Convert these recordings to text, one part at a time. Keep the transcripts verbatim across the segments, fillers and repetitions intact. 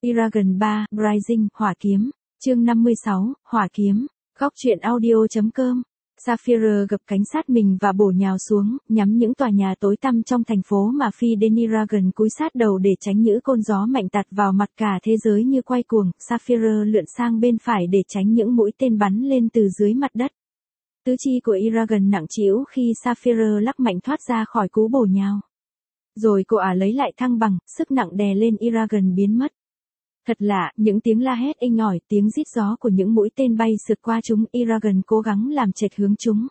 Eragon ba, Rising, Hỏa Kiếm. Chương năm mươi sáu, Hỏa Kiếm. Góc truyện audio.com. Sapphire gập cánh sát mình và bổ nhào xuống, nhắm những tòa nhà tối tăm trong thành phố mà phi đến. Eragon cúi sát đầu để tránh những cơn gió mạnh tạt vào mặt, cả thế giới như quay cuồng. Sapphire lượn sang bên phải để tránh những mũi tên bắn lên từ dưới mặt đất. Tứ chi của Eragon nặng trĩu khi Sapphire lắc mạnh thoát ra khỏi cú bổ nhào. Rồi cô ả lấy lại thăng bằng, sức nặng đè lên Eragon biến mất. Thật lạ, những tiếng la hét inh ỏi, tiếng rít gió của những mũi tên bay sượt qua chúng. Eragon cố gắng làm chệch hướng chúng.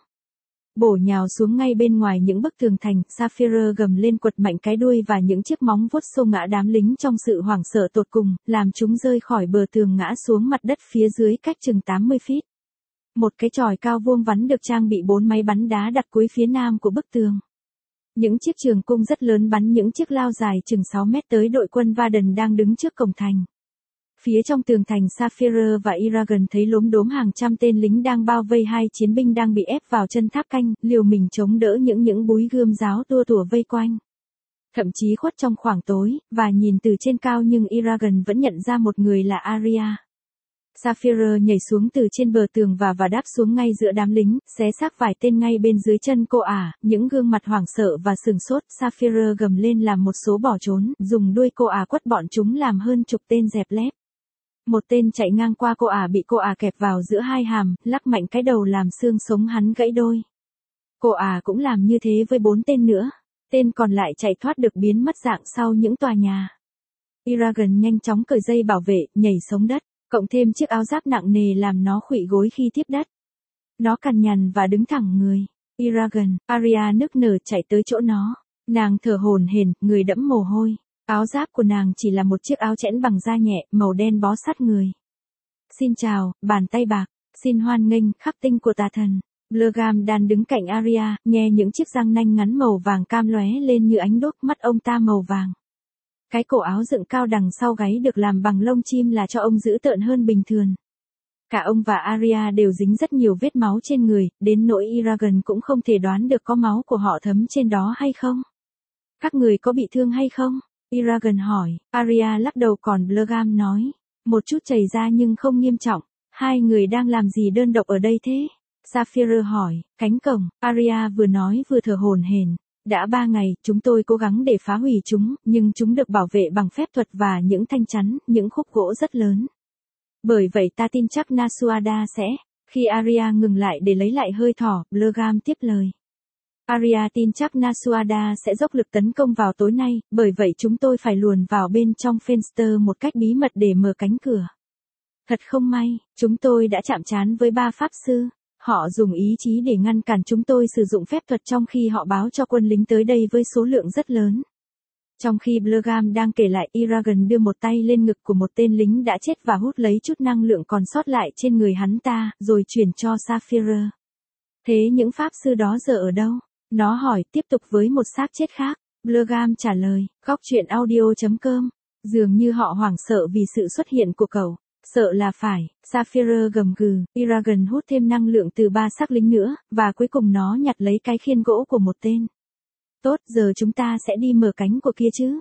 Bổ nhào xuống ngay bên ngoài những bức tường thành, Sapphire gầm lên quật mạnh cái đuôi và những chiếc móng vuốt xô ngã đám lính trong sự hoảng sợ tột cùng, làm chúng rơi khỏi bờ tường ngã xuống mặt đất phía dưới cách chừng tám mươi feet. Một cái chòi cao vuông vắn được trang bị bốn máy bắn đá đặt cuối phía nam của bức tường. Những chiếc trường cung rất lớn bắn những chiếc lao dài chừng sáu mét tới đội quân Varden đang đứng trước cổng thành. Phía trong tường thành, Sapphire và Eragon thấy lốm đốm hàng trăm tên lính đang bao vây hai chiến binh đang bị ép vào chân tháp canh, liều mình chống đỡ những những búi gươm giáo tua tủa vây quanh. Thậm chí khuất trong khoảng tối, và nhìn từ trên cao nhưng Eragon vẫn nhận ra một người là Arya. Sapphire nhảy xuống từ trên bờ tường và và đáp xuống ngay giữa đám lính, xé xác vài tên ngay bên dưới chân cô ả, những gương mặt hoảng sợ và sừng sốt. Sapphire gầm lên làm một số bỏ trốn, dùng đuôi cô ả quất bọn chúng làm hơn chục tên dẹp lép. Một tên chạy ngang qua cô ả bị cô ả kẹp vào giữa hai hàm, lắc mạnh cái đầu làm xương sống hắn gãy đôi. Cô ả cũng làm như thế với bốn tên nữa. Tên còn lại chạy thoát được biến mất dạng sau những tòa nhà. Eragon nhanh chóng cởi dây bảo vệ, nhảy xuống đất, cộng thêm chiếc áo giáp nặng nề làm nó khuỵu gối khi tiếp đất. Nó cằn nhằn và đứng thẳng người. Eragon, Arya nức nở chạy tới chỗ nó. Nàng thở hổn hển, người đẫm mồ hôi. Áo giáp của nàng chỉ là một chiếc áo chẽn bằng da nhẹ, màu đen bó sát người. Xin chào, bàn tay bạc, xin hoan nghênh, khắc tinh của tà thần. Blergam đang đứng cạnh Arya, nghe những chiếc răng nanh ngắn màu vàng cam lóe lên như ánh đuốc, mắt ông ta màu vàng. Cái cổ áo dựng cao đằng sau gáy được làm bằng lông chim là cho ông dữ tợn hơn bình thường. Cả ông và Arya đều dính rất nhiều vết máu trên người, đến nỗi Eragon cũng không thể đoán được có máu của họ thấm trên đó hay không. Các người có bị thương hay không? Eragon hỏi. Arya lắc đầu, còn Blergam nói. Một chút chảy ra nhưng không nghiêm trọng. Hai người đang làm gì đơn độc ở đây thế? Sapphire hỏi. Cánh cổng. Arya vừa nói vừa thở hổn hển. Đã ba ngày, chúng tôi cố gắng để phá hủy chúng, nhưng chúng được bảo vệ bằng phép thuật và những thanh chắn, những khúc gỗ rất lớn. Bởi vậy ta tin chắc Nasuada sẽ. Khi Arya ngừng lại để lấy lại hơi thở, Blergam tiếp lời. Arya tin chắc Nasuada sẽ dốc lực tấn công vào tối nay, bởi vậy chúng tôi phải luồn vào bên trong Fenster một cách bí mật để mở cánh cửa. Thật không may, chúng tôi đã chạm trán với ba pháp sư. Họ dùng ý chí để ngăn cản chúng tôi sử dụng phép thuật trong khi họ báo cho quân lính tới đây với số lượng rất lớn. Trong khi Blergam đang kể lại, Eragon đưa một tay lên ngực của một tên lính đã chết và hút lấy chút năng lượng còn sót lại trên người hắn ta, rồi chuyển cho Sapphire. Thế những pháp sư đó giờ ở đâu? Nó hỏi tiếp tục với một xác chết khác. Blergam trả lời, góc truyện audio.com. Dường như họ hoảng sợ vì sự xuất hiện của cậu. Sợ là phải, Sapphire gầm gừ. Eragon hút thêm năng lượng từ ba xác lính nữa, và cuối cùng nó nhặt lấy cái khiên gỗ của một tên. Tốt, giờ chúng ta sẽ đi mở cánh của kia chứ?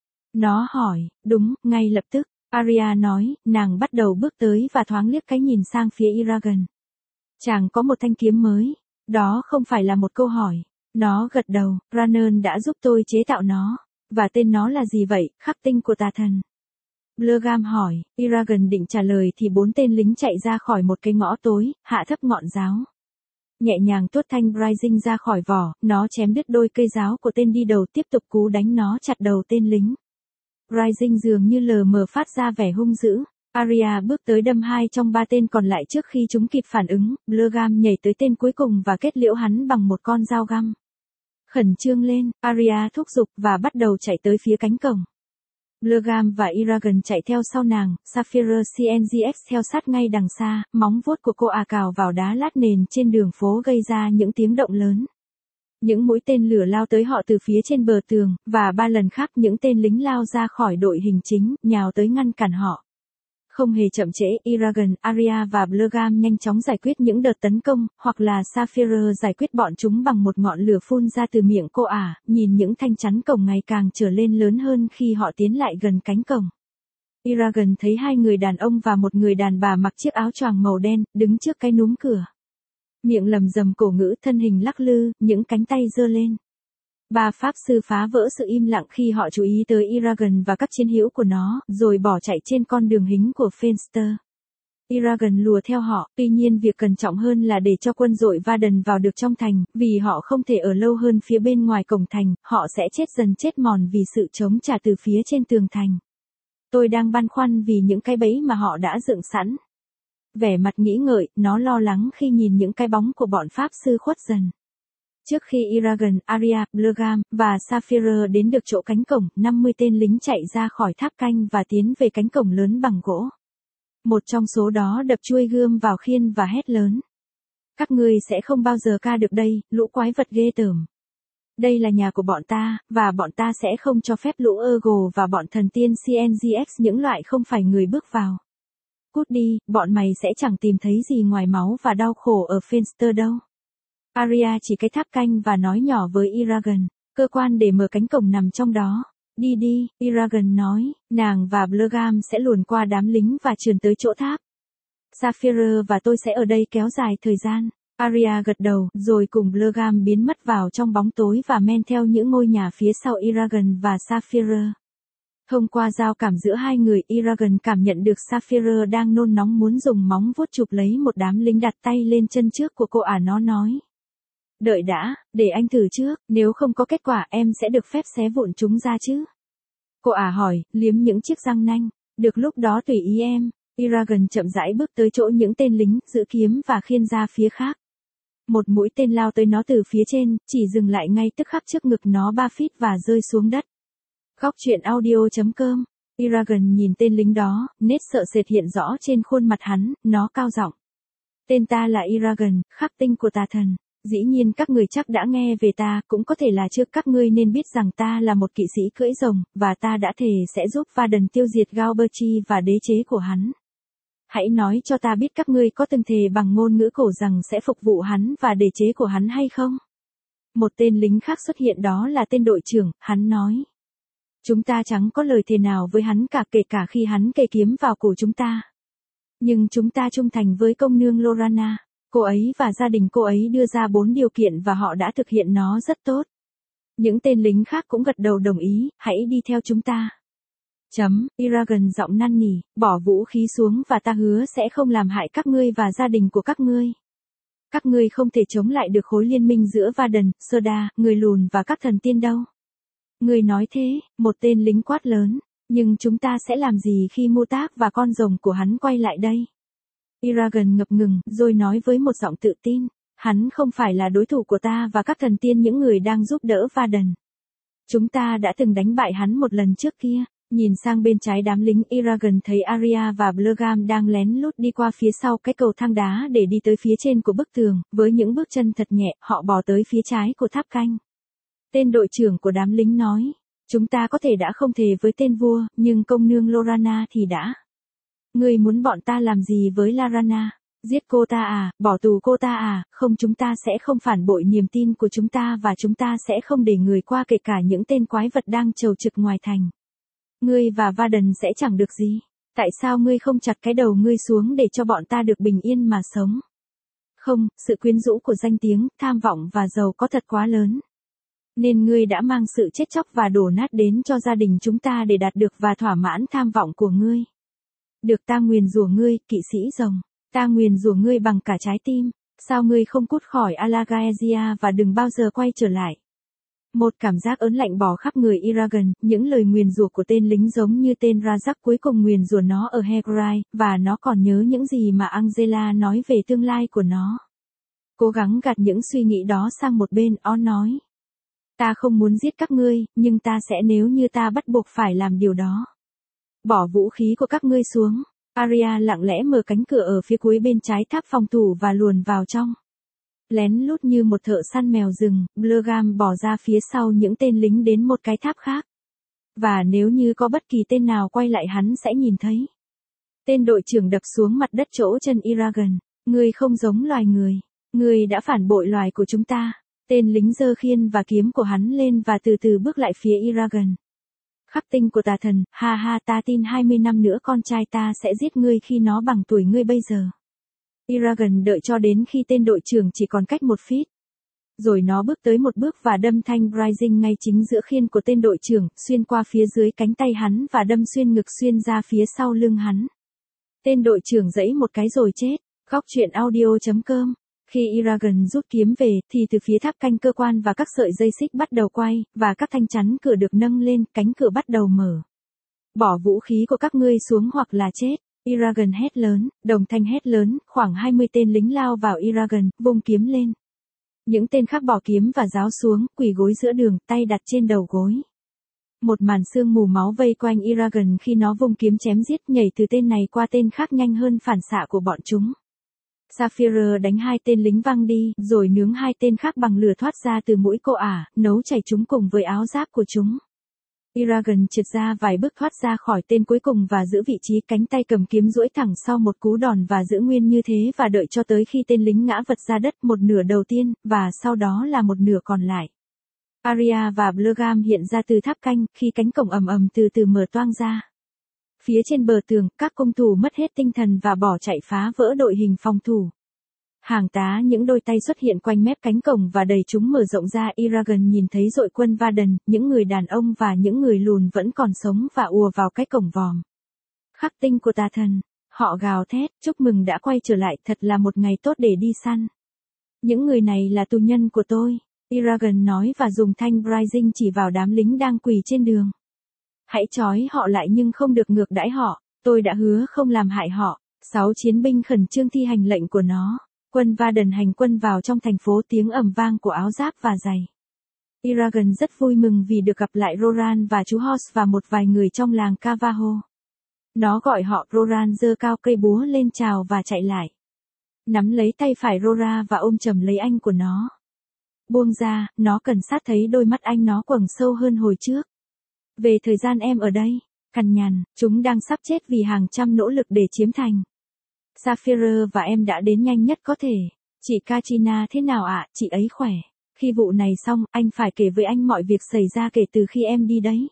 Nó hỏi, đúng, ngay lập tức. Arya nói, nàng bắt đầu bước tới và thoáng liếc cái nhìn sang phía Eragon. Chàng có một thanh kiếm mới. Đó không phải là một câu hỏi. Nó gật đầu, Rannen đã giúp tôi chế tạo nó. Và tên nó là gì vậy, khắc tinh của tà thần? Blergam hỏi. Eragon định trả lời thì bốn tên lính chạy ra khỏi một cái ngõ tối, hạ thấp ngọn giáo. Nhẹ nhàng tuốt thanh Rising ra khỏi vỏ, nó chém đứt đôi cây giáo của tên đi đầu, tiếp tục cú đánh nó chặt đầu tên lính. Rising dường như lờ mờ phát ra vẻ hung dữ. Arya bước tới đâm hai trong ba tên còn lại trước khi chúng kịp phản ứng. Blergam nhảy tới tên cuối cùng và kết liễu hắn bằng một con dao găm. Khẩn trương lên, Arya thúc giục và bắt đầu chạy tới phía cánh cổng. Blergam và Eragon chạy theo sau nàng, Sapphire xê en giê ích theo sát ngay đằng xa, móng vuốt của cô ả cào vào đá lát nền trên đường phố gây ra những tiếng động lớn. Những mũi tên lửa lao tới họ từ phía trên bờ tường, và ba lần khác những tên lính lao ra khỏi đội hình chính, nhào tới ngăn cản họ. Không hề chậm trễ, Eragon, Arya và Blergam nhanh chóng giải quyết những đợt tấn công, hoặc là Sapphire giải quyết bọn chúng bằng một ngọn lửa phun ra từ miệng cô ả, nhìn những thanh chắn cổng ngày càng trở lên lớn hơn khi họ tiến lại gần cánh cổng. Eragon thấy hai người đàn ông và một người đàn bà mặc chiếc áo choàng màu đen, đứng trước cái núm cửa. Miệng lầm rầm cổ ngữ, thân hình lắc lư, những cánh tay giơ lên. Ba pháp sư phá vỡ sự im lặng khi họ chú ý tới Eragon và các chiến hữu của nó, rồi bỏ chạy trên con đường hính của Fenster. Eragon lùa theo họ, tuy nhiên việc cẩn trọng hơn là để cho quân đội Varden vào được trong thành, vì họ không thể ở lâu hơn phía bên ngoài cổng thành, họ sẽ chết dần chết mòn vì sự chống trả từ phía trên tường thành. Tôi đang băn khoăn vì những cái bẫy mà họ đã dựng sẵn. Vẻ mặt nghĩ ngợi, nó lo lắng khi nhìn những cái bóng của bọn pháp sư khuất dần. Trước khi Eragon, Arya, Blergam và Sapphire đến được chỗ cánh cổng, năm mươi tên lính chạy ra khỏi tháp canh và tiến về cánh cổng lớn bằng gỗ. Một trong số đó đập chuôi gươm vào khiên và hét lớn. Các ngươi sẽ không bao giờ ca được đây, lũ quái vật ghê tởm. Đây là nhà của bọn ta, và bọn ta sẽ không cho phép lũ Urgo và bọn thần tiên xê en giê ích những loại không phải người bước vào. Cút đi, bọn mày sẽ chẳng tìm thấy gì ngoài máu và đau khổ ở Fenster đâu. Arya chỉ cái tháp canh và nói nhỏ với Eragon, cơ quan để mở cánh cổng nằm trong đó. Đi đi, Eragon nói, nàng và Blergam sẽ luồn qua đám lính và trườn tới chỗ tháp. Sapphire và tôi sẽ ở đây kéo dài thời gian. Arya gật đầu, rồi cùng Blergam biến mất vào trong bóng tối và men theo những ngôi nhà phía sau Eragon và Sapphire. Thông qua giao cảm giữa hai người, Eragon cảm nhận được Sapphire đang nôn nóng muốn dùng móng vuốt chụp lấy một đám lính đặt tay lên chân trước của cô ả. Nó nói. Đợi đã, để anh thử trước, nếu không có kết quả em sẽ được phép xé vụn chúng ra chứ. Cô ả hỏi, liếm những chiếc răng nanh. Được, lúc đó tùy ý em. Eragon chậm rãi bước tới chỗ những tên lính, giữ kiếm và khiên ra phía khác. Một mũi tên lao tới nó từ phía trên, chỉ dừng lại ngay tức khắc trước ngực nó ba feet và rơi xuống đất. Góc truyện audio chấm com. Eragon nhìn tên lính đó, nét sợ sệt hiện rõ trên khuôn mặt hắn, nó cao giọng. Tên ta là Eragon, khắc tinh của tà thần. Dĩ nhiên các người chắc đã nghe về ta, cũng có thể là chưa. Các ngươi nên biết rằng ta là một kỵ sĩ cưỡi rồng, và ta đã thề sẽ giúp Varden tiêu diệt Galberchi và đế chế của hắn. Hãy nói cho ta biết các ngươi có từng thề bằng ngôn ngữ cổ rằng sẽ phục vụ hắn và đế chế của hắn hay không? Một tên lính khác xuất hiện, đó là tên đội trưởng, hắn nói. Chúng ta chẳng có lời thề nào với hắn cả, kể cả khi hắn kề kiếm vào cổ chúng ta. Nhưng chúng ta trung thành với công nương Lorana. Cô ấy và gia đình cô ấy đưa ra bốn điều kiện và họ đã thực hiện nó rất tốt. Những tên lính khác cũng gật đầu đồng ý, hãy đi theo chúng ta. Chấm, Eragon giọng năn nỉ, bỏ vũ khí xuống và ta hứa sẽ không làm hại các ngươi và gia đình của các ngươi. Các ngươi không thể chống lại được khối liên minh giữa Varden, Soda, người lùn và các thần tiên đâu. Ngươi nói thế, một tên lính quát lớn, nhưng chúng ta sẽ làm gì khi Mutak và con rồng của hắn quay lại đây? Eragon ngập ngừng, rồi nói với một giọng tự tin, hắn không phải là đối thủ của ta và các thần tiên, những người đang giúp đỡ Varden. Chúng ta đã từng đánh bại hắn một lần trước kia. Nhìn sang bên trái đám lính, Eragon thấy Arya và Blergam đang lén lút đi qua phía sau cái cầu thang đá để đi tới phía trên của bức tường, với những bước chân thật nhẹ, họ bò tới phía trái của tháp canh. Tên đội trưởng của đám lính nói, chúng ta có thể đã không thề với tên vua, nhưng công nương Lorana thì đã. Ngươi muốn bọn ta làm gì với Laranna? Giết cô ta à, bỏ tù cô ta à, không, chúng ta sẽ không phản bội niềm tin của chúng ta và chúng ta sẽ không để người qua, kể cả những tên quái vật đang trầu trực ngoài thành. Ngươi và Varden sẽ chẳng được gì. Tại sao ngươi không chặt cái đầu ngươi xuống để cho bọn ta được bình yên mà sống? Không, sự quyến rũ của danh tiếng, tham vọng và giàu có thật quá lớn. Nên ngươi đã mang sự chết chóc và đổ nát đến cho gia đình chúng ta để đạt được và thỏa mãn tham vọng của ngươi. Được, ta nguyền rủa ngươi, kỵ sĩ rồng. Ta nguyền rủa ngươi bằng cả trái tim. Sao ngươi không cút khỏi Alagaezia và đừng bao giờ quay trở lại? Một cảm giác ớn lạnh bò khắp người Eragon, những lời nguyền rủa của tên lính giống như tên Rajak cuối cùng nguyền rủa nó ở Hegrai, và nó còn nhớ những gì mà Angela nói về tương lai của nó. Cố gắng gạt những suy nghĩ đó sang một bên, ó nói. Ta không muốn giết các ngươi, nhưng ta sẽ nếu như ta bắt buộc phải làm điều đó. Bỏ vũ khí của các ngươi xuống. Arya lặng lẽ mở cánh cửa ở phía cuối bên trái tháp phòng thủ và luồn vào trong. Lén lút như một thợ săn mèo rừng, Blergam bỏ ra phía sau những tên lính đến một cái tháp khác. Và nếu như có bất kỳ tên nào quay lại hắn sẽ nhìn thấy. Tên đội trưởng đập xuống mặt đất chỗ chân Eragon. Ngươi không giống loài người. Ngươi đã phản bội loài của chúng ta. Tên lính giơ khiên và kiếm của hắn lên và từ từ bước lại phía Eragon. Khắc tinh của tà thần, ha ha ta tin hai mươi năm nữa con trai ta sẽ giết ngươi khi nó bằng tuổi ngươi bây giờ. Eragon đợi cho đến khi tên đội trưởng chỉ còn cách một feet. Rồi nó bước tới một bước và đâm thanh Rising ngay chính giữa khiên của tên đội trưởng, xuyên qua phía dưới cánh tay hắn và đâm xuyên ngực xuyên ra phía sau lưng hắn. Tên đội trưởng giãy một cái rồi chết. Góc truyện audio chấm com. Khi Eragon rút kiếm về, thì từ phía tháp canh cơ quan và các sợi dây xích bắt đầu quay, và các thanh chắn cửa được nâng lên, cánh cửa bắt đầu mở. Bỏ vũ khí của các ngươi xuống hoặc là chết. Eragon hét lớn, đồng thanh hét lớn, khoảng hai mươi tên lính lao vào Eragon, vung kiếm lên. Những tên khác bỏ kiếm và giáo xuống, quỳ gối giữa đường, tay đặt trên đầu gối. Một màn sương mù máu vây quanh Eragon khi nó vung kiếm chém giết, nhảy từ tên này qua tên khác nhanh hơn phản xạ của bọn chúng. Sapphire đánh hai tên lính văng đi, rồi nướng hai tên khác bằng lửa thoát ra từ mũi cô ả, nấu chảy chúng cùng với áo giáp của chúng. Eragon trượt ra vài bước thoát ra khỏi tên cuối cùng và giữ vị trí, cánh tay cầm kiếm duỗi thẳng sau một cú đòn và giữ nguyên như thế và đợi cho tới khi tên lính ngã vật ra đất, một nửa đầu tiên, và sau đó là một nửa còn lại. Arya và Blergam hiện ra từ tháp canh, khi cánh cổng ầm ầm từ từ mở toang ra. Phía trên bờ tường, các cung thủ mất hết tinh thần và bỏ chạy phá vỡ đội hình phòng thủ. Hàng tá những đôi tay xuất hiện quanh mép cánh cổng và đẩy chúng mở rộng ra. Eragon nhìn thấy đội quân Varden, những người đàn ông và những người lùn vẫn còn sống và ùa vào cái cổng vòm. Khắc tinh của tà thần. Họ gào thét, chúc mừng đã quay trở lại, thật là một ngày tốt để đi săn. Những người này là tù nhân của tôi. Eragon nói và dùng thanh Rising chỉ vào đám lính đang quỳ trên đường. Hãy trói họ lại nhưng không được ngược đãi họ, tôi đã hứa không làm hại họ. Sáu chiến binh khẩn trương thi hành lệnh của nó. Quân Varden hành quân vào trong thành phố, tiếng ầm vang của áo giáp và giày. Eragon rất vui mừng vì được gặp lại Roran và chú Horse và một vài người trong làng Cavaho. Nó gọi họ. Roran giơ cao cây búa lên chào và chạy lại. Nắm lấy tay phải Rora và ôm chầm lấy anh của nó. Buông ra, nó cần sát thấy đôi mắt anh nó quầng sâu hơn hồi trước. Về thời gian em ở đây, cằn nhằn, chúng đang sắp chết vì hàng trăm nỗ lực để chiếm thành. Sapphire và em đã đến nhanh nhất có thể. Chị Katrina thế nào ạ, chị ấy khỏe. Khi vụ này xong, anh phải kể với anh mọi việc xảy ra kể từ khi em đi đấy.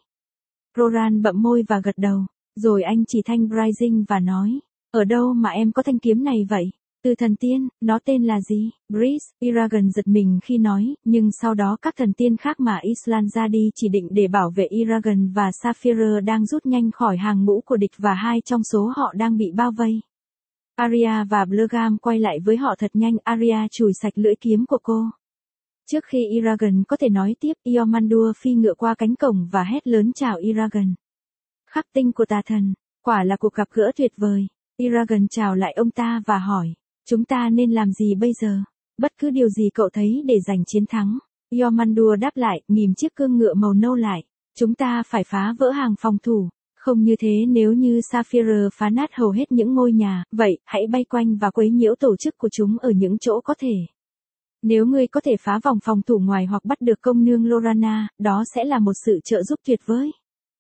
Roran bậm môi và gật đầu. Rồi anh chỉ thanh Rising và nói. Ở đâu mà em có thanh kiếm này vậy? Từ thần tiên, nó tên là gì? Breeze. Eragon giật mình khi nói, nhưng sau đó các thần tiên khác mà Island ra đi chỉ định để bảo vệ Eragon và Sapphire đang rút nhanh khỏi hàng ngũ của địch và hai trong số họ đang bị bao vây. Arya và Blergam quay lại với họ thật nhanh. Arya chùi sạch lưỡi kiếm của cô. Trước khi Eragon có thể nói tiếp, Eomandur phi ngựa qua cánh cổng và hét lớn chào Eragon. Khắc tinh của tà thần, quả là cuộc gặp gỡ tuyệt vời. Eragon chào lại ông ta và hỏi, chúng ta nên làm gì bây giờ? Bất cứ điều gì cậu thấy để giành chiến thắng. Eomandur đáp lại, nghìm chiếc cương ngựa màu nâu lại. Chúng ta phải phá vỡ hàng phòng thủ. Không như thế, nếu như Sapphire phá nát hầu hết những ngôi nhà, vậy, hãy bay quanh và quấy nhiễu tổ chức của chúng ở những chỗ có thể. Nếu ngươi có thể phá vòng phòng thủ ngoài hoặc bắt được công nương Lorana, đó sẽ là một sự trợ giúp tuyệt vời.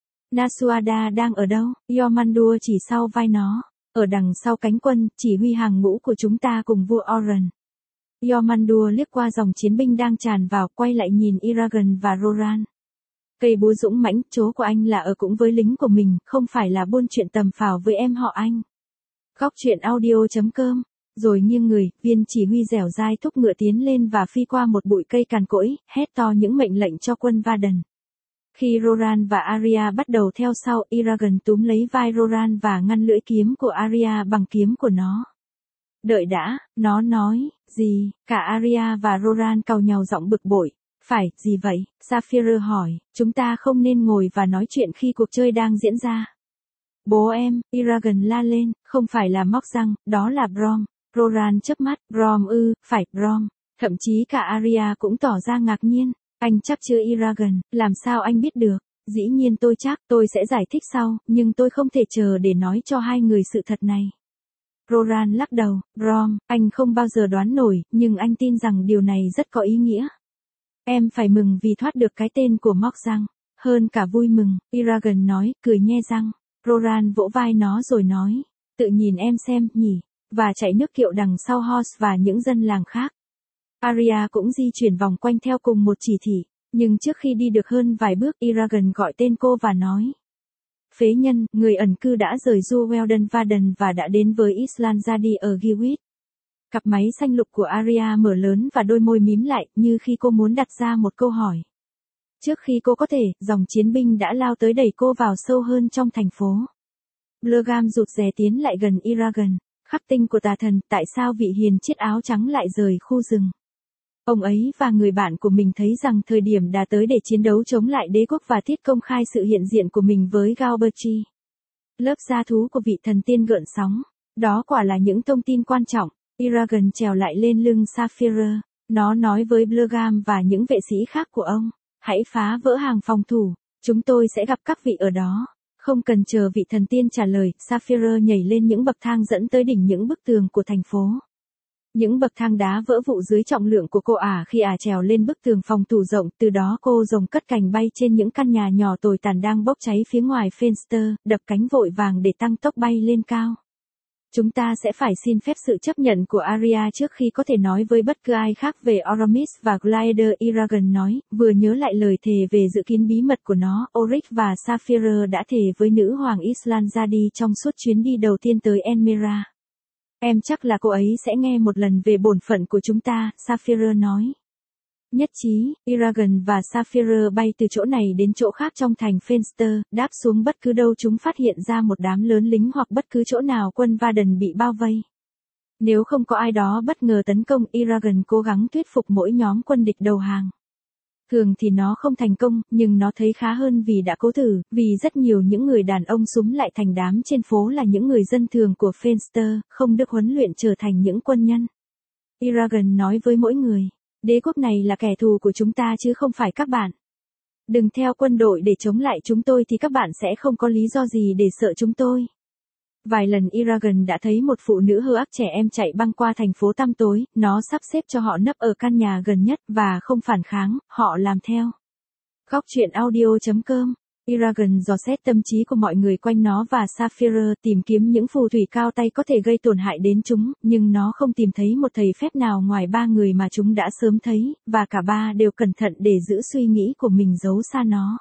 Nasuada đang ở đâu? Eomandur chỉ sau vai nó. Ở đằng sau cánh quân, chỉ huy hàng ngũ của chúng ta cùng vua Oren. Eomandur liếc qua dòng chiến binh đang tràn vào, quay lại nhìn Eragon và Roran. Cây búa dũng mãnh, chỗ của anh là ở cũng với lính của mình, không phải là buôn chuyện tầm phào với em họ anh. Góc truyện audio chấm com. Rồi nghiêng người, viên chỉ huy dẻo dai thúc ngựa tiến lên và phi qua một bụi cây cằn cỗi, hét to những mệnh lệnh cho quân Varden. Khi Roran và Arya bắt đầu theo sau, Eragon túm lấy vai Roran và ngăn lưỡi kiếm của Arya bằng kiếm của nó. Đợi đã, nó nói, gì? Cả Arya và Roran cau nhau giọng bực bội. Phải, gì vậy? Sapphire hỏi, chúng ta không nên ngồi và nói chuyện khi cuộc chơi đang diễn ra. Bố em, Eragon la lên, không phải là móc răng, đó là Brom. Roran chớp mắt, Brom ư, phải, Brom. Thậm chí cả Arya cũng tỏ ra ngạc nhiên. Anh chắc chưa Eragon, làm sao anh biết được? Dĩ nhiên tôi chắc, tôi sẽ giải thích sau, nhưng tôi không thể chờ để nói cho hai người sự thật này. Roran lắc đầu, Brom, anh không bao giờ đoán nổi, nhưng anh tin rằng điều này rất có ý nghĩa. Em phải mừng vì thoát được cái tên của móc răng. Hơn cả vui mừng, Eragon nói, cười nhe răng. Roran vỗ vai nó rồi nói, tự nhìn em xem, nhỉ, và chạy nước kiệu đằng sau Horse và những dân làng khác. Arya cũng di chuyển vòng quanh theo cùng một chỉ thị. Nhưng trước khi đi được hơn vài bước, Eragon gọi tên cô và nói. Phế nhân, người ẩn cư đã rời Du Weldon Varden và đã đến với Islandzadi ở Giwit. Cặp máy xanh lục của Arya mở lớn và đôi môi mím lại, như khi cô muốn đặt ra một câu hỏi. Trước khi cô có thể, dòng chiến binh đã lao tới đẩy cô vào sâu hơn trong thành phố. Blergam rụt rè tiến lại gần Eragon. Khắc tinh của tà thần, tại sao vị hiền chiết áo trắng lại rời khu rừng? Ông ấy và người bạn của mình thấy rằng thời điểm đã tới để chiến đấu chống lại đế quốc và thiết công khai sự hiện diện của mình với Galberchi. Lớp da thú của vị thần tiên gợn sóng. Đó quả là những thông tin quan trọng. Eragon trèo lại lên lưng Sapphire. Nó nói với Blergam và những vệ sĩ khác của ông. Hãy phá vỡ hàng phòng thủ. Chúng tôi sẽ gặp các vị ở đó. Không cần chờ vị thần tiên trả lời, Sapphire nhảy lên những bậc thang dẫn tới đỉnh những bức tường của thành phố. Những bậc thang đá vỡ vụn dưới trọng lượng của cô ả khi ả trèo lên bức tường phòng thủ rộng, từ đó cô rồng cất cành bay trên những căn nhà nhỏ tồi tàn đang bốc cháy phía ngoài Fenster, đập cánh vội vàng để tăng tốc bay lên cao. Chúng ta sẽ phải xin phép sự chấp nhận của Arya trước khi có thể nói với bất cứ ai khác về Aramis và Glider. Eragon nói, vừa nhớ lại lời thề về dự kiến bí mật của nó. Oryx và Sapphire đã thề với nữ hoàng Islandzadi trong suốt chuyến đi đầu tiên tới Enmera. Em chắc là cô ấy sẽ nghe một lần về bổn phận của chúng ta, Sapphire nói. Nhất trí, Eragon và Sapphire bay từ chỗ này đến chỗ khác trong thành Fenster, đáp xuống bất cứ đâu chúng phát hiện ra một đám lớn lính hoặc bất cứ chỗ nào quân Varden bị bao vây. Nếu không có ai đó bất ngờ tấn công, Eragon cố gắng thuyết phục mỗi nhóm quân địch đầu hàng. Thường thì nó không thành công, nhưng nó thấy khá hơn vì đã cố thử, vì rất nhiều những người đàn ông súm lại thành đám trên phố là những người dân thường của Fenster, không được huấn luyện trở thành những quân nhân. Eragon nói với mỗi người. Đế quốc này là kẻ thù của chúng ta chứ không phải các bạn. Đừng theo quân đội để chống lại chúng tôi thì các bạn sẽ không có lý do gì để sợ chúng tôi. Vài lần Eragon đã thấy một phụ nữ hơ ác trẻ em chạy băng qua thành phố tăm tối, nó sắp xếp cho họ nấp ở căn nhà gần nhất và không phản kháng, họ làm theo. Góc truyện audio chấm com. Eragon dò xét tâm trí của mọi người quanh nó và Sapphire tìm kiếm những phù thủy cao tay có thể gây tổn hại đến chúng, nhưng nó không tìm thấy một thầy phép nào ngoài ba người mà chúng đã sớm thấy, và cả ba đều cẩn thận để giữ suy nghĩ của mình giấu xa nó.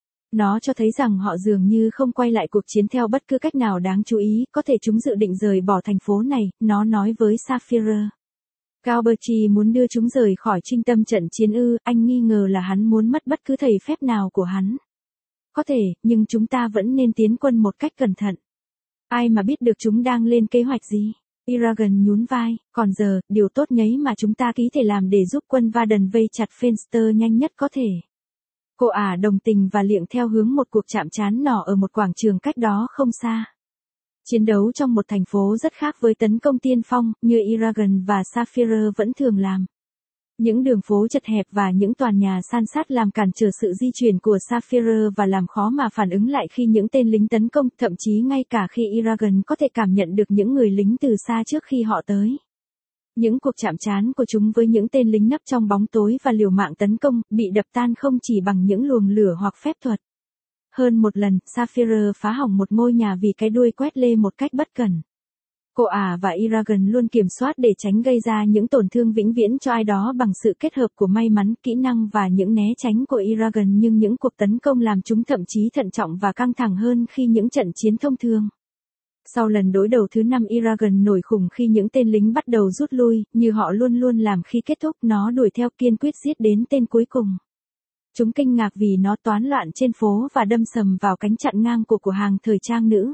Nó cho thấy rằng họ dường như không quay lại cuộc chiến theo bất cứ cách nào đáng chú ý, có thể chúng dự định rời bỏ thành phố này, nó nói với Sapphire. Galberchi muốn đưa chúng rời khỏi trung tâm trận chiến ư, anh nghi ngờ là hắn muốn mất bất cứ thầy phép nào của hắn. Có thể, nhưng chúng ta vẫn nên tiến quân một cách cẩn thận. Ai mà biết được chúng đang lên kế hoạch gì? Eragon nhún vai, còn giờ, điều tốt nhấy mà chúng ta ký thể làm để giúp quân Varden vây chặt Fenster nhanh nhất có thể. Cô ả đồng tình và liệng theo hướng một cuộc chạm trán nỏ ở một quảng trường cách đó không xa. Chiến đấu trong một thành phố rất khác với tấn công tiên phong, như Eragon và Sapphire vẫn thường làm. Những đường phố chật hẹp và những tòa nhà san sát làm cản trở sự di chuyển của Sapphire và làm khó mà phản ứng lại khi những tên lính tấn công, thậm chí ngay cả khi Eragon có thể cảm nhận được những người lính từ xa trước khi họ tới. Những cuộc chạm trán của chúng với những tên lính nấp trong bóng tối và liều mạng tấn công, bị đập tan không chỉ bằng những luồng lửa hoặc phép thuật. Hơn một lần, Sapphire phá hỏng một ngôi nhà vì cái đuôi quét lê một cách bất cẩn. Cô ả và Eragon luôn kiểm soát để tránh gây ra những tổn thương vĩnh viễn cho ai đó bằng sự kết hợp của may mắn, kỹ năng và những né tránh của Eragon, nhưng những cuộc tấn công làm chúng thậm chí thận trọng và căng thẳng hơn khi những trận chiến thông thường. Sau lần đối đầu thứ năm, Eragon nổi khủng khi những tên lính bắt đầu rút lui, như họ luôn luôn làm khi kết thúc, nó đuổi theo kiên quyết giết đến tên cuối cùng. Chúng kinh ngạc vì nó toán loạn trên phố và đâm sầm vào cánh chặn ngang của cửa hàng thời trang nữ.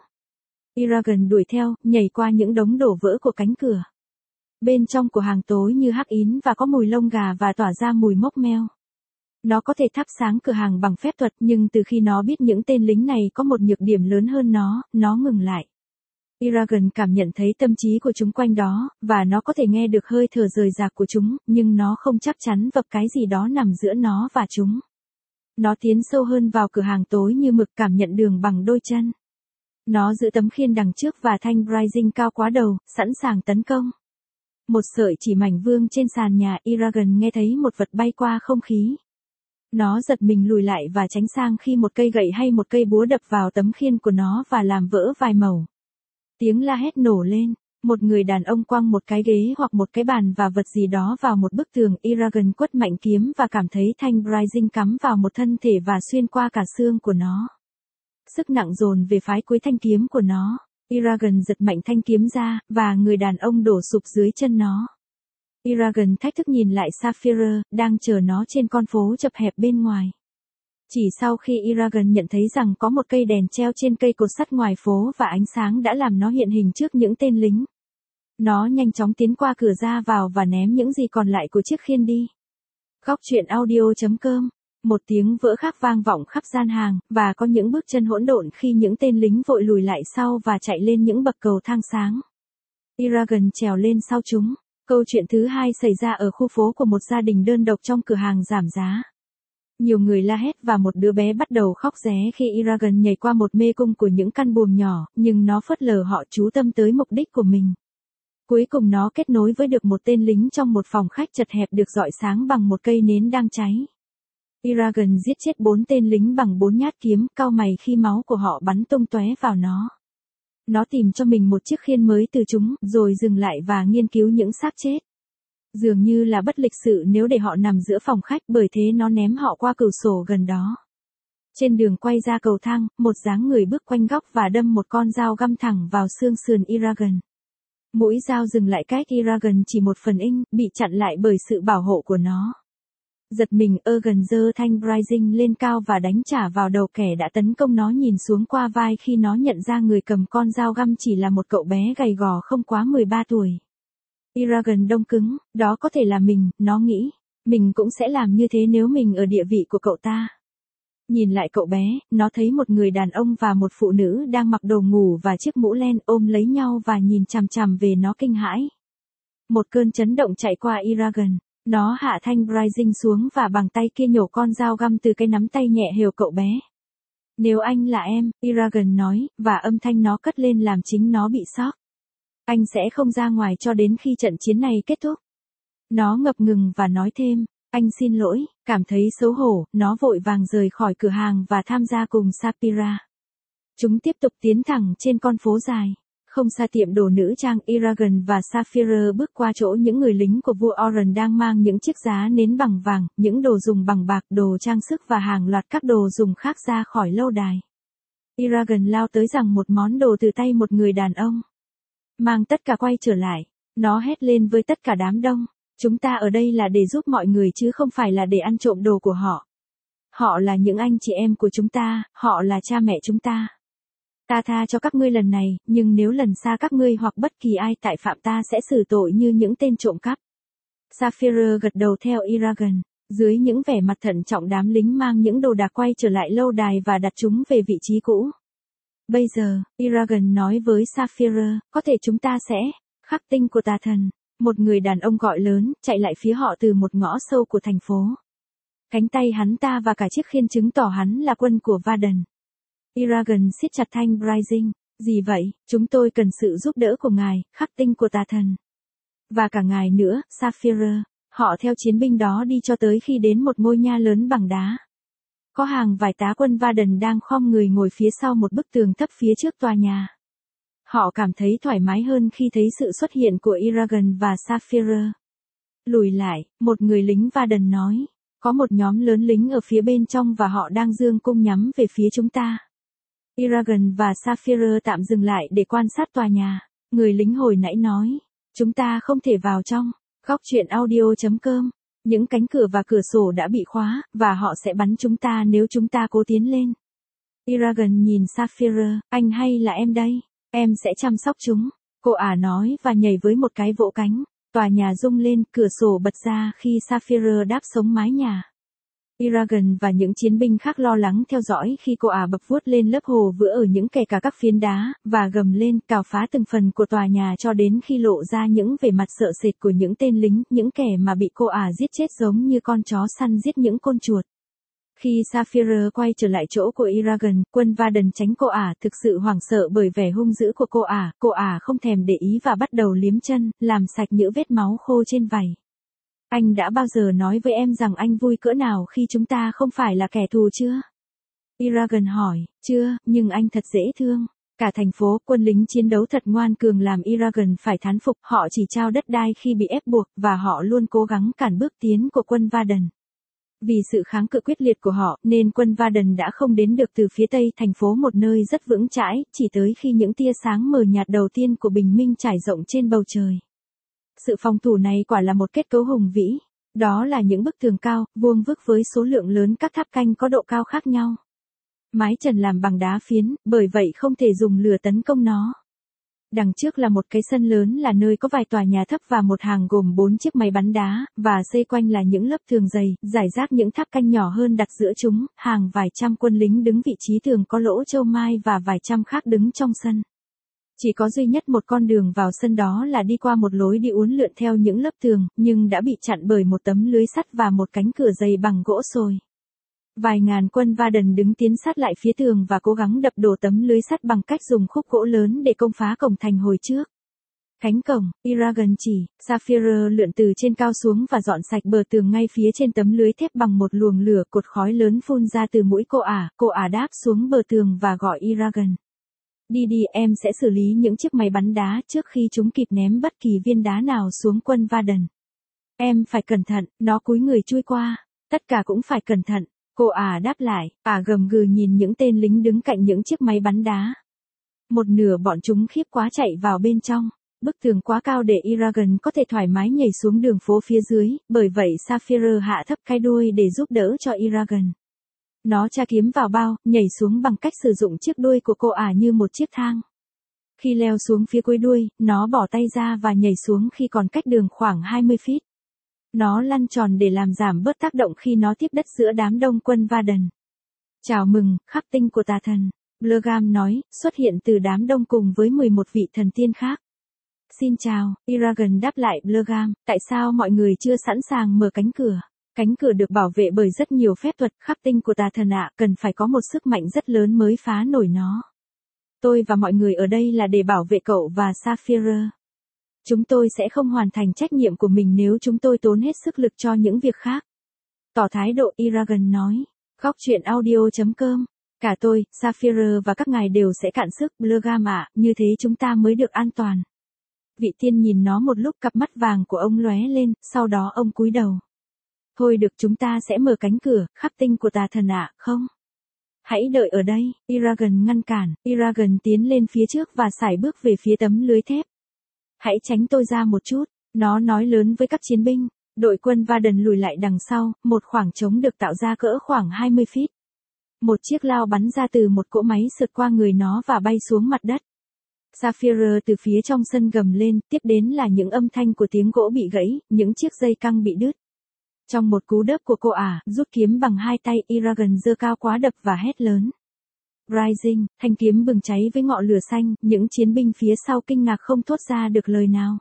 Eragon đuổi theo, nhảy qua những đống đổ vỡ của cánh cửa. Bên trong cửa hàng tối như hắc ín và có mùi lông gà và tỏa ra mùi mốc meo. Nó có thể thắp sáng cửa hàng bằng phép thuật, nhưng từ khi nó biết những tên lính này có một nhược điểm lớn hơn nó, nó ngừng lại. Eragon cảm nhận thấy tâm trí của chúng quanh đó, và nó có thể nghe được hơi thở rời rạc của chúng, nhưng nó không chắc chắn vập cái gì đó nằm giữa nó và chúng. Nó tiến sâu hơn vào cửa hàng tối như mực, cảm nhận đường bằng đôi chân. Nó giữ tấm khiên đằng trước và thanh Brizing cao quá đầu, sẵn sàng tấn công. Một sợi chỉ mảnh vương trên sàn nhà, Eragon nghe thấy một vật bay qua không khí. Nó giật mình lùi lại và tránh sang khi một cây gậy hay một cây búa đập vào tấm khiên của nó và làm vỡ vài mẩu. Tiếng la hét nổ lên. Một người đàn ông quăng một cái ghế hoặc một cái bàn và vật gì đó vào một bức tường. Eragon quất mạnh kiếm và cảm thấy thanh Rising cắm vào một thân thể và xuyên qua cả xương của nó. Sức nặng dồn về phái cuối thanh kiếm của nó. Eragon giật mạnh thanh kiếm ra, và người đàn ông đổ sụp dưới chân nó. Eragon thách thức nhìn lại Sapphire, đang chờ nó trên con phố chật hẹp bên ngoài. Chỉ sau khi Eragon nhận thấy rằng có một cây đèn treo trên cây cột sắt ngoài phố và ánh sáng đã làm nó hiện hình trước những tên lính. Nó nhanh chóng tiến qua cửa ra vào và ném những gì còn lại của chiếc khiên đi. Góc truyện audio chấm com. Một tiếng vỡ khác vang vọng khắp gian hàng, và có những bước chân hỗn độn khi những tên lính vội lùi lại sau và chạy lên những bậc cầu thang sáng. Eragon trèo lên sau chúng. Câu chuyện thứ hai xảy ra ở khu phố của một gia đình đơn độc trong cửa hàng giảm giá. Nhiều người la hét và một đứa bé bắt đầu khóc ré khi Eragon nhảy qua một mê cung của những căn buồng nhỏ, nhưng nó phớt lờ họ chú tâm tới mục đích của mình. Cuối cùng nó kết nối với được một tên lính trong một phòng khách chật hẹp được rọi sáng bằng một cây nến đang cháy. Eragon giết chết bốn tên lính bằng bốn nhát kiếm, cau mày khi máu của họ bắn tung tóe vào nó. Nó tìm cho mình một chiếc khiên mới từ chúng, rồi dừng lại và nghiên cứu những xác chết. Dường như là bất lịch sự nếu để họ nằm giữa phòng khách, bởi thế nó ném họ qua cửa sổ gần đó. Trên đường quay ra cầu thang, một dáng người bước quanh góc và đâm một con dao găm thẳng vào xương sườn Eragon. Mũi dao dừng lại cách Eragon chỉ một phần inch, bị chặn lại bởi sự bảo hộ của nó. Giật mình, Eragon giơ thanh Rising lên cao và đánh trả vào đầu kẻ đã tấn công nó, nhìn xuống qua vai khi nó nhận ra người cầm con dao găm chỉ là một cậu bé gầy gò không quá mười ba tuổi. Eragon đông cứng, đó có thể là mình, nó nghĩ. Mình cũng sẽ làm như thế nếu mình ở địa vị của cậu ta. Nhìn lại cậu bé, nó thấy một người đàn ông và một phụ nữ đang mặc đồ ngủ và chiếc mũ len ôm lấy nhau và nhìn chằm chằm về nó kinh hãi. Một cơn chấn động chạy qua Eragon. Nó hạ thanh Rising xuống và bằng tay kia nhổ con dao găm từ cái nắm tay nhẹ hều cậu bé. Nếu anh là em, Eragon nói, và âm thanh nó cất lên làm chính nó bị sốc. Anh sẽ không ra ngoài cho đến khi trận chiến này kết thúc. Nó ngập ngừng và nói thêm, anh xin lỗi, cảm thấy xấu hổ, nó vội vàng rời khỏi cửa hàng và tham gia cùng Sapphire. Chúng tiếp tục tiến thẳng trên con phố dài. Không xa tiệm đồ nữ trang, Eragon và Sapphire bước qua chỗ những người lính của vua Oren đang mang những chiếc giá nến bằng vàng, những đồ dùng bằng bạc, đồ trang sức và hàng loạt các đồ dùng khác ra khỏi lâu đài. Eragon lao tới giằng một món đồ từ tay một người đàn ông. Mang tất cả quay trở lại. Nó hét lên với tất cả đám đông. Chúng ta ở đây là để giúp mọi người chứ không phải là để ăn trộm đồ của họ. Họ là những anh chị em của chúng ta, họ là cha mẹ chúng ta. Ta tha cho các ngươi lần này, nhưng nếu lần xa các ngươi hoặc bất kỳ ai tại phạm ta sẽ xử tội như những tên trộm cắp. Sapphire gật đầu theo Eragon. Dưới những vẻ mặt thận trọng, đám lính mang những đồ đạc quay trở lại lâu đài và đặt chúng về vị trí cũ. Bây giờ, Eragon nói với Sapphire, có thể chúng ta sẽ khắc tinh của tà thần. Một người đàn ông gọi lớn, chạy lại phía họ từ một ngõ sâu của thành phố. Cánh tay hắn ta và cả chiếc khiên chứng tỏ hắn là quân của Varden. Eragon siết chặt thanh Rising. Gì vậy, chúng tôi cần sự giúp đỡ của ngài, khắc tinh của tà thần. Và cả ngài nữa, Sapphire. Họ theo chiến binh đó đi cho tới khi đến một ngôi nhà lớn bằng đá. Có hàng vài tá quân Varden đang khom người ngồi phía sau một bức tường thấp phía trước tòa nhà. Họ cảm thấy thoải mái hơn khi thấy sự xuất hiện của Eragon và Sapphire. Lùi lại, một người lính Varden nói. Có một nhóm lớn lính ở phía bên trong và họ đang giương cung nhắm về phía chúng ta. Eragon và Sapphire tạm dừng lại để quan sát tòa nhà. Người lính hồi nãy nói. Chúng ta không thể vào trong. Góc truyện audio chấm com. Những cánh cửa và cửa sổ đã bị khóa, và họ sẽ bắn chúng ta nếu chúng ta cố tiến lên. Eragon nhìn Sapphire, anh hay là em đây? Em sẽ chăm sóc chúng. Cô ả nói và nhảy với một cái vỗ cánh. Tòa nhà rung lên, cửa sổ bật ra khi Sapphire đáp sống mái nhà. Eragon và những chiến binh khác lo lắng theo dõi khi cô ả bập vuốt lên lớp hồ vữa ở những kẻ cả các phiến đá, và gầm lên cào phá từng phần của tòa nhà cho đến khi lộ ra những vẻ mặt sợ sệt của những tên lính, những kẻ mà bị cô ả giết chết giống như con chó săn giết những con chuột. Khi Sapphire quay trở lại chỗ của Eragon, quân Varden tránh cô ả, thực sự hoảng sợ bởi vẻ hung dữ của cô ả. Cô ả không thèm để ý và bắt đầu liếm chân, làm sạch những vết máu khô trên vảy. Anh đã bao giờ nói với em rằng anh vui cỡ nào khi chúng ta không phải là kẻ thù chưa? Eragon hỏi, chưa, nhưng anh thật dễ thương. Cả thành phố, quân lính chiến đấu thật ngoan cường làm Eragon phải thán phục, họ chỉ trao đất đai khi bị ép buộc, và họ luôn cố gắng cản bước tiến của quân Varden. Vì sự kháng cự quyết liệt của họ, nên quân Varden đã không đến được từ phía tây thành phố, một nơi rất vững chãi, chỉ tới khi những tia sáng mờ nhạt đầu tiên của bình minh trải rộng trên bầu trời. Sự phòng thủ này quả là một kết cấu hùng vĩ. Đó là những bức tường cao, vuông vức với số lượng lớn các tháp canh có độ cao khác nhau. Mái trần làm bằng đá phiến, bởi vậy không thể dùng lửa tấn công nó. Đằng trước là một cái sân lớn là nơi có vài tòa nhà thấp và một hàng gồm bốn chiếc máy bắn đá, và xây quanh là những lớp tường dày, rải rác những tháp canh nhỏ hơn đặt giữa chúng, hàng vài trăm quân lính đứng vị trí tường có lỗ châu mai và vài trăm khác đứng trong sân. Chỉ có duy nhất một con đường vào sân, đó là đi qua một lối đi uốn lượn theo những lớp tường, nhưng đã bị chặn bởi một tấm lưới sắt và một cánh cửa dày bằng gỗ sồi. Vài ngàn quân Varden đứng tiến sát lại phía tường và cố gắng đập đổ tấm lưới sắt bằng cách dùng khúc gỗ lớn để công phá cổng thành hồi trước. Cánh cổng, Eragon chỉ, Sapphire lượn từ trên cao xuống và dọn sạch bờ tường ngay phía trên tấm lưới thép bằng một luồng lửa, cột khói lớn phun ra từ mũi cô ả, cô ả đáp xuống bờ tường và gọi Eragon. Đi đi, em sẽ xử lý những chiếc máy bắn đá trước khi chúng kịp ném bất kỳ viên đá nào xuống quân Varden. Em phải cẩn thận, nó cúi người chui qua, tất cả cũng phải cẩn thận. Cô ả đáp lại, ả gầm gừ nhìn những tên lính đứng cạnh những chiếc máy bắn đá. Một nửa bọn chúng khiếp quá chạy vào bên trong. Bức tường quá cao để Eragon có thể thoải mái nhảy xuống đường phố phía dưới, bởi vậy Sapphire hạ thấp cái đuôi để giúp đỡ cho Eragon. Nó tra kiếm vào bao, nhảy xuống bằng cách sử dụng chiếc đuôi của cô ả như một chiếc thang. Khi leo xuống phía cuối đuôi, nó bỏ tay ra và nhảy xuống khi còn cách đường khoảng hai mươi feet. Nó lăn tròn để làm giảm bớt tác động khi nó tiếp đất giữa đám đông quân Varden. Chào mừng, khắc tinh của tà thần, Blergam nói, xuất hiện từ đám đông cùng với mười một vị thần tiên khác. Xin chào, Eragon đáp lại Blergam, tại sao mọi người chưa sẵn sàng mở cánh cửa? Cánh cửa được bảo vệ bởi rất nhiều phép thuật, khắc tinh của tà thần ạ, cần phải có một sức mạnh rất lớn mới phá nổi nó. Tôi và mọi người ở đây là để bảo vệ cậu và Sapphire. Chúng tôi sẽ không hoàn thành trách nhiệm của mình nếu chúng tôi tốn hết sức lực cho những việc khác. Tỏ thái độ, Eragon nói. Góc truyện audio chấm com. Cả tôi, Sapphire và các ngài đều sẽ cạn sức, Blergam ạ, như thế chúng ta mới được an toàn. Vị tiên nhìn nó một lúc, cặp mắt vàng của ông lóe lên, sau đó ông cúi đầu. Thôi được, chúng ta sẽ mở cánh cửa, khắc tinh của tà thần ạ, không? Hãy đợi ở đây, Eragon ngăn cản, Eragon tiến lên phía trước và sải bước về phía tấm lưới thép. Hãy tránh tôi ra một chút, nó nói lớn với các chiến binh. Đội quân Varden lùi lại đằng sau, một khoảng trống được tạo ra cỡ khoảng hai mươi feet. Một chiếc lao bắn ra từ một cỗ máy sượt qua người nó và bay xuống mặt đất. Sapphire từ phía trong sân gầm lên, tiếp đến là những âm thanh của tiếng gỗ bị gãy, những chiếc dây căng bị đứt. Trong một cú đớp của cô ả, rút kiếm bằng hai tay, Eragon giơ cao quá đập và hét lớn. Rising, thanh kiếm bừng cháy với ngọn lửa xanh, những chiến binh phía sau kinh ngạc không thốt ra được lời nào.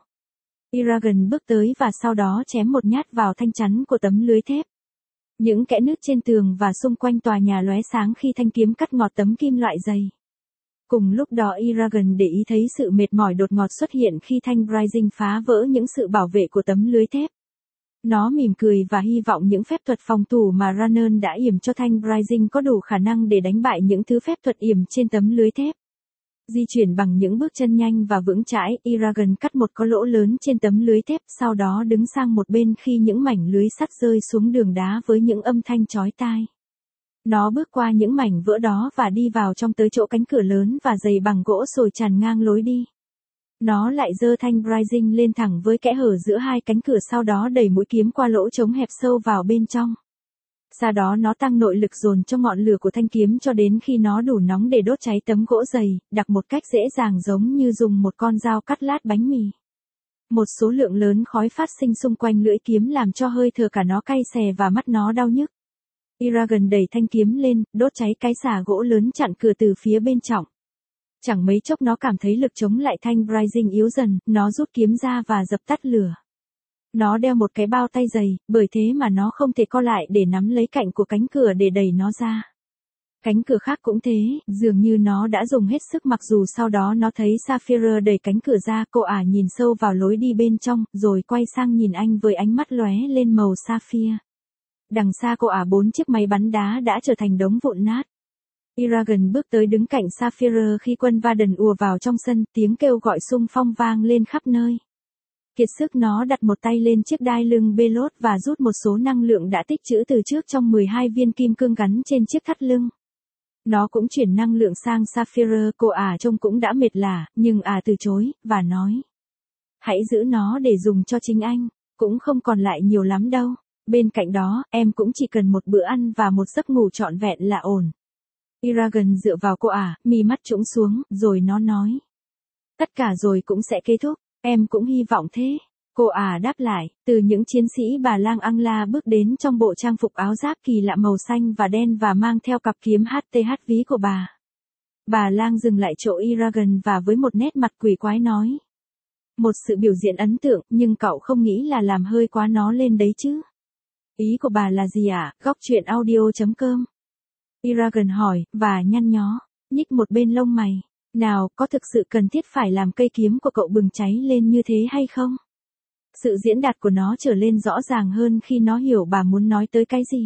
Eragon bước tới và sau đó chém một nhát vào thanh chắn của tấm lưới thép. Những kẽ nứt trên tường và xung quanh tòa nhà lóe sáng khi thanh kiếm cắt ngọt tấm kim loại dày. Cùng lúc đó Eragon để ý thấy sự mệt mỏi đột ngột xuất hiện khi thanh Rising phá vỡ những sự bảo vệ của tấm lưới thép. Nó mỉm cười và hy vọng những phép thuật phòng thủ mà Ranon đã yểm cho thanh Rising có đủ khả năng để đánh bại những thứ phép thuật yểm trên tấm lưới thép. Di chuyển bằng những bước chân nhanh và vững chãi, Eragon cắt một có lỗ lớn trên tấm lưới thép, sau đó đứng sang một bên khi những mảnh lưới sắt rơi xuống đường đá với những âm thanh chói tai. Nó bước qua những mảnh vỡ đó và đi vào trong tới chỗ cánh cửa lớn và dày bằng gỗ sồi tràn ngang lối đi. Nó lại giơ thanh Rising lên thẳng với kẽ hở giữa hai cánh cửa, sau đó đẩy mũi kiếm qua lỗ trống hẹp sâu vào bên trong. Sau đó nó tăng nội lực dồn cho ngọn lửa của thanh kiếm cho đến khi nó đủ nóng để đốt cháy tấm gỗ dày, đặc một cách dễ dàng giống như dùng một con dao cắt lát bánh mì. Một số lượng lớn khói phát sinh xung quanh lưỡi kiếm làm cho hơi thở cả nó cay xè và mắt nó đau nhức. Eragon đẩy thanh kiếm lên, đốt cháy cái xà gỗ lớn chặn cửa từ phía bên trong. Chẳng mấy chốc nó cảm thấy lực chống lại thanh Rising yếu dần, nó rút kiếm ra và dập tắt lửa. Nó đeo một cái bao tay dày, bởi thế mà nó không thể co lại để nắm lấy cạnh của cánh cửa để đẩy nó ra. Cánh cửa khác cũng thế, dường như nó đã dùng hết sức, mặc dù sau đó nó thấy Sapphire đẩy cánh cửa ra. Cô ả nhìn sâu vào lối đi bên trong, rồi quay sang nhìn anh với ánh mắt lóe lên màu sapphire. Đằng xa cô ả, bốn chiếc máy bắn đá đã trở thành đống vụn nát. Eragon bước tới đứng cạnh Sapphire khi quân Varden ùa vào trong sân, tiếng kêu gọi xung phong vang lên khắp nơi. Kiệt sức nó đặt một tay lên chiếc đai lưng Belot và rút một số năng lượng đã tích trữ từ trước trong mười hai viên kim cương gắn trên chiếc thắt lưng. Nó cũng chuyển năng lượng sang Sapphire, cô ả trông cũng đã mệt lả, nhưng ả từ chối, và nói. Hãy giữ nó để dùng cho chính anh, cũng không còn lại nhiều lắm đâu. Bên cạnh đó, em cũng chỉ cần một bữa ăn và một giấc ngủ trọn vẹn là ổn. Eragon dựa vào cô ả, mi mắt trũng xuống, rồi nó nói. Tất cả rồi cũng sẽ kết thúc, em cũng hy vọng thế. Cô ả đáp lại, từ những chiến sĩ bà lang Angla bước đến trong bộ trang phục áo giáp kỳ lạ màu xanh và đen và mang theo cặp kiếm hát tê hát ví của bà. Bà lang dừng lại chỗ Eragon và với một nét mặt quỷ quái nói. Một sự biểu diễn ấn tượng, nhưng cậu không nghĩ là làm hơi quá nó lên đấy chứ? Ý của bà là gì ạ? À? Góc chuyện audio chấm com. Eragon hỏi, và nhăn nhó, nhích một bên lông mày. Nào, có thực sự cần thiết phải làm cây kiếm của cậu bừng cháy lên như thế hay không? Sự diễn đạt của nó trở lên rõ ràng hơn khi nó hiểu bà muốn nói tới cái gì.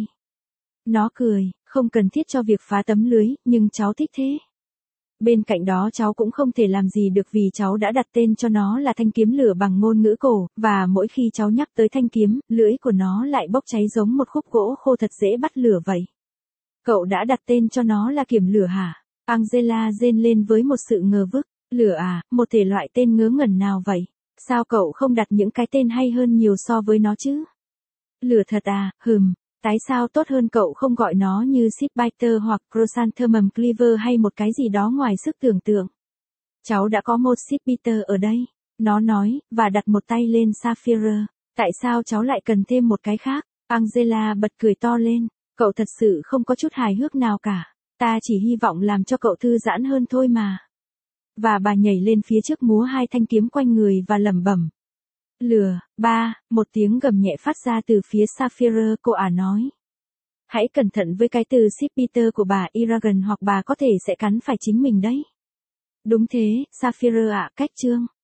Nó cười, không cần thiết cho việc phá tấm lưới, nhưng cháu thích thế. Bên cạnh đó cháu cũng không thể làm gì được vì cháu đã đặt tên cho nó là thanh kiếm lửa bằng ngôn ngữ cổ, và mỗi khi cháu nhắc tới thanh kiếm, lưỡi của nó lại bốc cháy giống một khúc gỗ khô thật dễ bắt lửa vậy. Cậu đã đặt tên cho nó là kiếm lửa hả? Angela rên lên với một sự ngờ vực. Lửa à, một thể loại tên ngớ ngẩn nào vậy? Sao cậu không đặt những cái tên hay hơn nhiều so với nó chứ? Lửa thật à, hừm. Tại sao tốt hơn cậu không gọi nó như Shipbiter hoặc Chrysanthemum Cleaver hay một cái gì đó ngoài sức tưởng tượng? Cháu đã có một Shipbiter ở đây. Nó nói, và đặt một tay lên Sapphire. Tại sao cháu lại cần thêm một cái khác? Angela bật cười to lên. Cậu thật sự không có chút hài hước nào cả. Ta chỉ hy vọng làm cho cậu thư giãn hơn thôi mà. Và bà nhảy lên phía trước múa hai thanh kiếm quanh người và lẩm bẩm. Lửa, ba, một tiếng gầm nhẹ phát ra từ phía Sapphire, cô ả nói. Hãy cẩn thận với cái từ Shipbiter của bà Eragon hoặc bà có thể sẽ cắn phải chính mình đấy. Đúng thế, Sapphire ạ, cách chương.